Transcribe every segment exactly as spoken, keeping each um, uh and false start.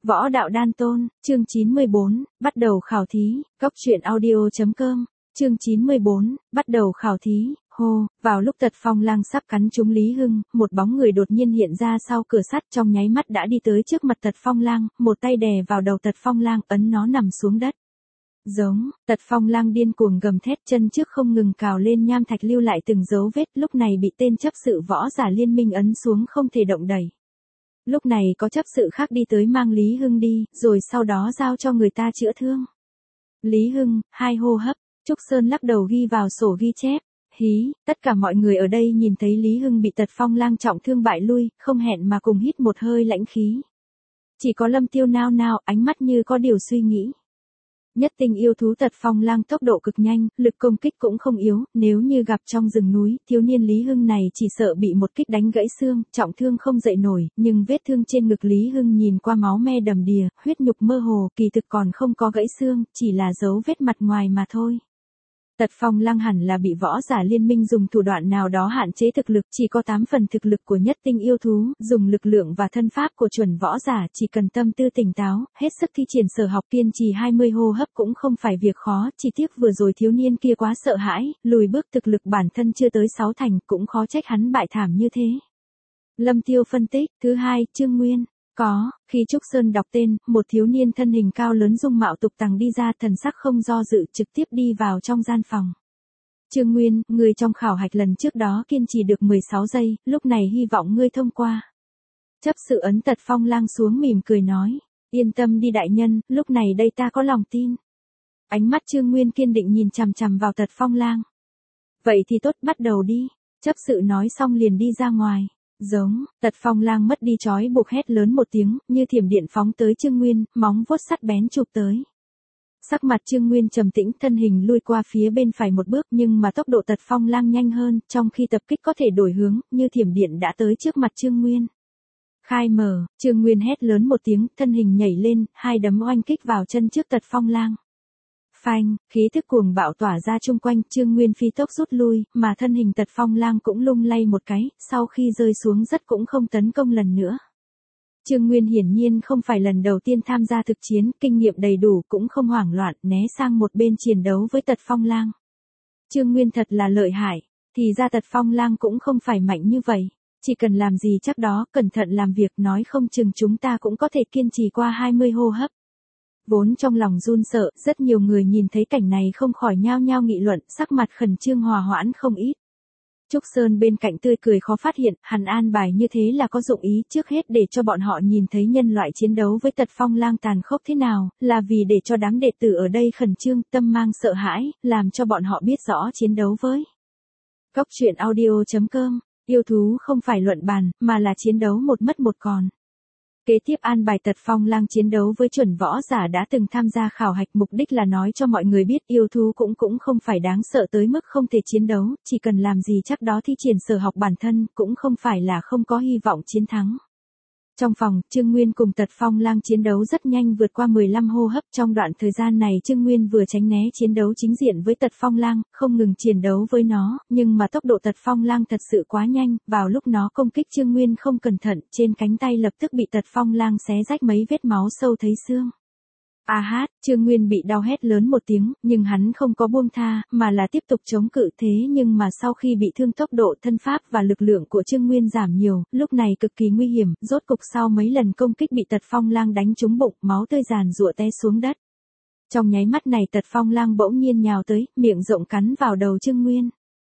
Võ đạo đan tôn, chương chín mươi bốn, bắt đầu khảo thí, góc truyện audio.com, chương chín mươi bốn, bắt đầu khảo thí, hô, vào lúc Tật Phong Lang sắp cắn trúng Lý Hưng, một bóng người đột nhiên hiện ra sau cửa sắt trong nháy mắt đã đi tới trước mặt Tật Phong Lang, một tay đè vào đầu Tật Phong Lang ấn nó nằm xuống đất. Giống, Tật Phong Lang điên cuồng gầm thét chân trước không ngừng cào lên nham thạch lưu lại từng dấu vết lúc này bị tên chấp sự võ giả liên minh ấn xuống không thể động đẩy. Lúc này có chấp sự khác đi tới mang Lý Hưng đi, rồi sau đó giao cho người ta chữa thương. Lý Hưng, hai hô hấp, Trúc Sơn lắc đầu ghi vào sổ ghi chép. Hí, tất cả mọi người ở đây nhìn thấy Lý Hưng bị Tật Phong Lang trọng thương bại lui, không hẹn mà cùng hít một hơi lãnh khí. Chỉ có Lâm Tiêu nao nao, ánh mắt như có điều suy nghĩ. Nhất tinh yêu thú Tật Phong Lang tốc độ cực nhanh, lực công kích cũng không yếu, nếu như gặp trong rừng núi, thiếu niên Lý Hưng này chỉ sợ bị một kích đánh gãy xương, trọng thương không dậy nổi, nhưng vết thương trên ngực Lý Hưng nhìn qua máu me đầm đìa, huyết nhục mơ hồ, kỳ thực còn không có gãy xương, chỉ là dấu vết mặt ngoài mà thôi. Tật Phong Lang hẳn là bị võ giả liên minh dùng thủ đoạn nào đó hạn chế thực lực, chỉ có tám phần thực lực của nhất tinh yêu thú, dùng lực lượng và thân pháp của chuẩn võ giả chỉ cần tâm tư tỉnh táo, hết sức thi triển sở học kiên trì hai mươi hô hấp cũng không phải việc khó, chỉ tiếc vừa rồi thiếu niên kia quá sợ hãi, lùi bước thực lực bản thân chưa tới sáu thành, cũng khó trách hắn bại thảm như thế. Lâm Tiêu phân tích, thứ hai, Trương Nguyên. Có, khi Trúc Sơn đọc tên, một thiếu niên thân hình cao lớn dung mạo tục tằng đi ra thần sắc không do dự trực tiếp đi vào trong gian phòng. Trương Nguyên, người trong khảo hạch lần trước đó kiên trì được mười sáu giây, lúc này hy vọng ngươi thông qua. Chấp sự ấn Tật Phong Lang xuống mỉm cười nói, yên tâm đi đại nhân, lúc này đây ta có lòng tin. Ánh mắt Trương Nguyên kiên định nhìn chằm chằm vào Tật Phong Lang. Vậy thì tốt, bắt đầu đi. Chấp sự nói xong liền đi ra ngoài. Giống, Tật Phong Lang mất đi trói buộc hét lớn một tiếng, như thiểm điện phóng tới Trương Nguyên, móng vuốt sắt bén chụp tới. Sắc mặt Trương Nguyên trầm tĩnh, thân hình lui qua phía bên phải một bước, nhưng mà tốc độ Tật Phong Lang nhanh hơn, trong khi tập kích có thể đổi hướng, như thiểm điện đã tới trước mặt Trương Nguyên. Khai mở, Trương Nguyên hét lớn một tiếng, thân hình nhảy lên, hai đấm oanh kích vào chân trước Tật Phong Lang. Phanh, khí thức cuồng bạo tỏa ra chung quanh, Trương Nguyên phi tốc rút lui, mà thân hình Tật Phong Lang cũng lung lay một cái, sau khi rơi xuống rất cũng không tấn công lần nữa. Trương Nguyên hiển nhiên không phải lần đầu tiên tham gia thực chiến, kinh nghiệm đầy đủ cũng không hoảng loạn, né sang một bên chiến đấu với Tật Phong Lang. Trương Nguyên thật là lợi hại, thì ra Tật Phong Lang cũng không phải mạnh như vậy, chỉ cần làm gì chắc đó, cẩn thận làm việc nói không chừng chúng ta cũng có thể kiên trì qua hai mươi hô hấp. Vốn trong lòng run sợ, rất nhiều người nhìn thấy cảnh này không khỏi nhao nhao nghị luận, sắc mặt khẩn trương hòa hoãn không ít. Trúc Sơn bên cạnh tươi cười khó phát hiện, hắn an bài như thế là có dụng ý, trước hết để cho bọn họ nhìn thấy nhân loại chiến đấu với Tật Phong Lang tàn khốc thế nào, là vì để cho đám đệ tử ở đây khẩn trương, tâm mang sợ hãi, làm cho bọn họ biết rõ chiến đấu với. Góc truyện audio.com, yêu thú không phải luận bàn, mà là chiến đấu một mất một còn. Kế tiếp an bài Tật Phong Lang chiến đấu với chuẩn võ giả đã từng tham gia khảo hạch, mục đích là nói cho mọi người biết yêu thú cũng cũng không phải đáng sợ tới mức không thể chiến đấu, chỉ cần làm gì chắc đó thi triển sở học bản thân, cũng không phải là không có hy vọng chiến thắng. Trong phòng, Trương Nguyên cùng Tật Phong Lang chiến đấu rất nhanh vượt qua mười lăm hô hấp, trong đoạn thời gian này Trương Nguyên vừa tránh né chiến đấu chính diện với Tật Phong Lang, không ngừng chiến đấu với nó, nhưng mà tốc độ Tật Phong Lang thật sự quá nhanh, vào lúc nó công kích Trương Nguyên không cẩn thận, trên cánh tay lập tức bị Tật Phong Lang xé rách mấy vết máu sâu thấy xương. A hát, Trương Nguyên bị đau hét lớn một tiếng, nhưng hắn không có buông tha, mà là tiếp tục chống cự thế nhưng mà sau khi bị thương tốc độ thân pháp và lực lượng của Trương Nguyên giảm nhiều, lúc này cực kỳ nguy hiểm, rốt cục sau mấy lần công kích bị Tật Phong Lang đánh trúng bụng, máu tươi giàn giụa té xuống đất. Trong nháy mắt này Tật Phong Lang bỗng nhiên nhào tới, miệng rộng cắn vào đầu Trương Nguyên.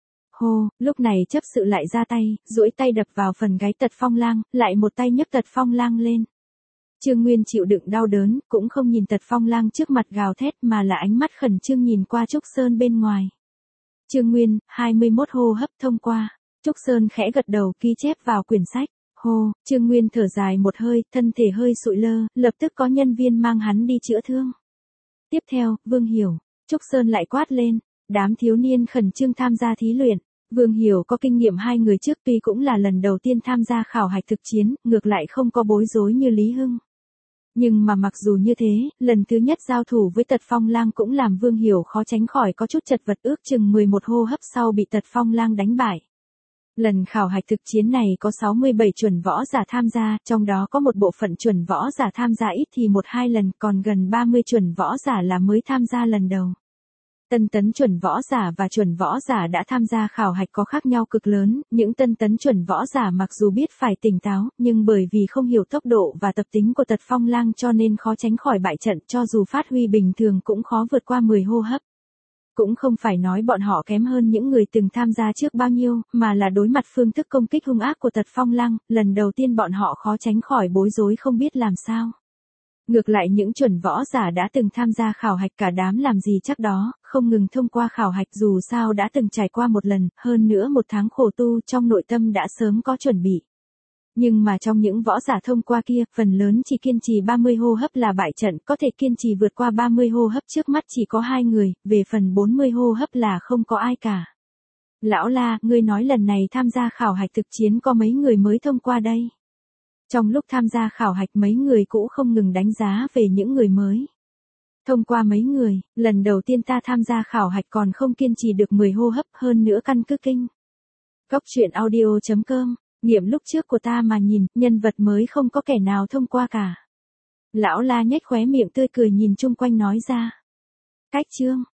Hô, lúc này chấp sự lại ra tay, duỗi tay đập vào phần gáy Tật Phong Lang, lại một tay nhấc Tật Phong Lang lên. Trương Nguyên chịu đựng đau đớn, cũng không nhìn Tật Phong Lang trước mặt gào thét mà là ánh mắt khẩn trương nhìn qua Trúc Sơn bên ngoài. Trương Nguyên, hai mươi mốt hô hấp thông qua. Trúc Sơn khẽ gật đầu ghi chép vào quyển sách. Hô, Trương Nguyên thở dài một hơi, thân thể hơi sụi lơ, lập tức có nhân viên mang hắn đi chữa thương. Tiếp theo, Vương Hiểu. Trúc Sơn lại quát lên. Đám thiếu niên khẩn trương tham gia thí luyện. Vương Hiểu có kinh nghiệm hai người trước tuy cũng là lần đầu tiên tham gia khảo hạch thực chiến, ngược lại không có bối rối như Lý Hưng. Nhưng mà mặc dù như thế, lần thứ nhất giao thủ với Tật Phong Lang cũng làm Vương Hiểu khó tránh khỏi có chút chật vật, ước chừng mười một hô hấp sau bị Tật Phong Lang đánh bại. Lần khảo hạch thực chiến này có sáu mươi bảy chuẩn võ giả tham gia, trong đó có một bộ phận chuẩn võ giả tham gia ít thì một hai lần, còn gần ba mươi chuẩn võ giả là mới tham gia lần đầu. Tân tấn chuẩn võ giả và chuẩn võ giả đã tham gia khảo hạch có khác nhau cực lớn, những tân tấn chuẩn võ giả mặc dù biết phải tỉnh táo, nhưng bởi vì không hiểu tốc độ và tập tính của Tật Phong Lang cho nên khó tránh khỏi bại trận, cho dù phát huy bình thường cũng khó vượt qua mười hô hấp. Cũng không phải nói bọn họ kém hơn những người từng tham gia trước bao nhiêu, mà là đối mặt phương thức công kích hung ác của Tật Phong Lang, lần đầu tiên bọn họ khó tránh khỏi bối rối không biết làm sao. Ngược lại những chuẩn võ giả đã từng tham gia khảo hạch cả đám làm gì chắc đó, không ngừng thông qua khảo hạch dù sao đã từng trải qua một lần, hơn nữa một tháng khổ tu trong nội tâm đã sớm có chuẩn bị. Nhưng mà trong những võ giả thông qua kia, phần lớn chỉ kiên trì ba mươi hô hấp là bại trận, có thể kiên trì vượt qua ba mươi hô hấp trước mắt chỉ có hai người, về phần bốn mươi hô hấp là không có ai cả. Lão La, ngươi nói lần này tham gia khảo hạch thực chiến có mấy người mới thông qua đây? Trong lúc tham gia khảo hạch mấy người cũ không ngừng đánh giá về những người mới. Thông qua mấy người, lần đầu tiên ta tham gia khảo hạch còn không kiên trì được mười hô hấp, hơn nữa căn cứ kinh. Góc truyện audio chấm com, nghiệm lúc trước của ta mà nhìn, nhân vật mới không có kẻ nào thông qua cả. Lão La nhếch khóe miệng tươi cười nhìn chung quanh nói ra. Cách chương.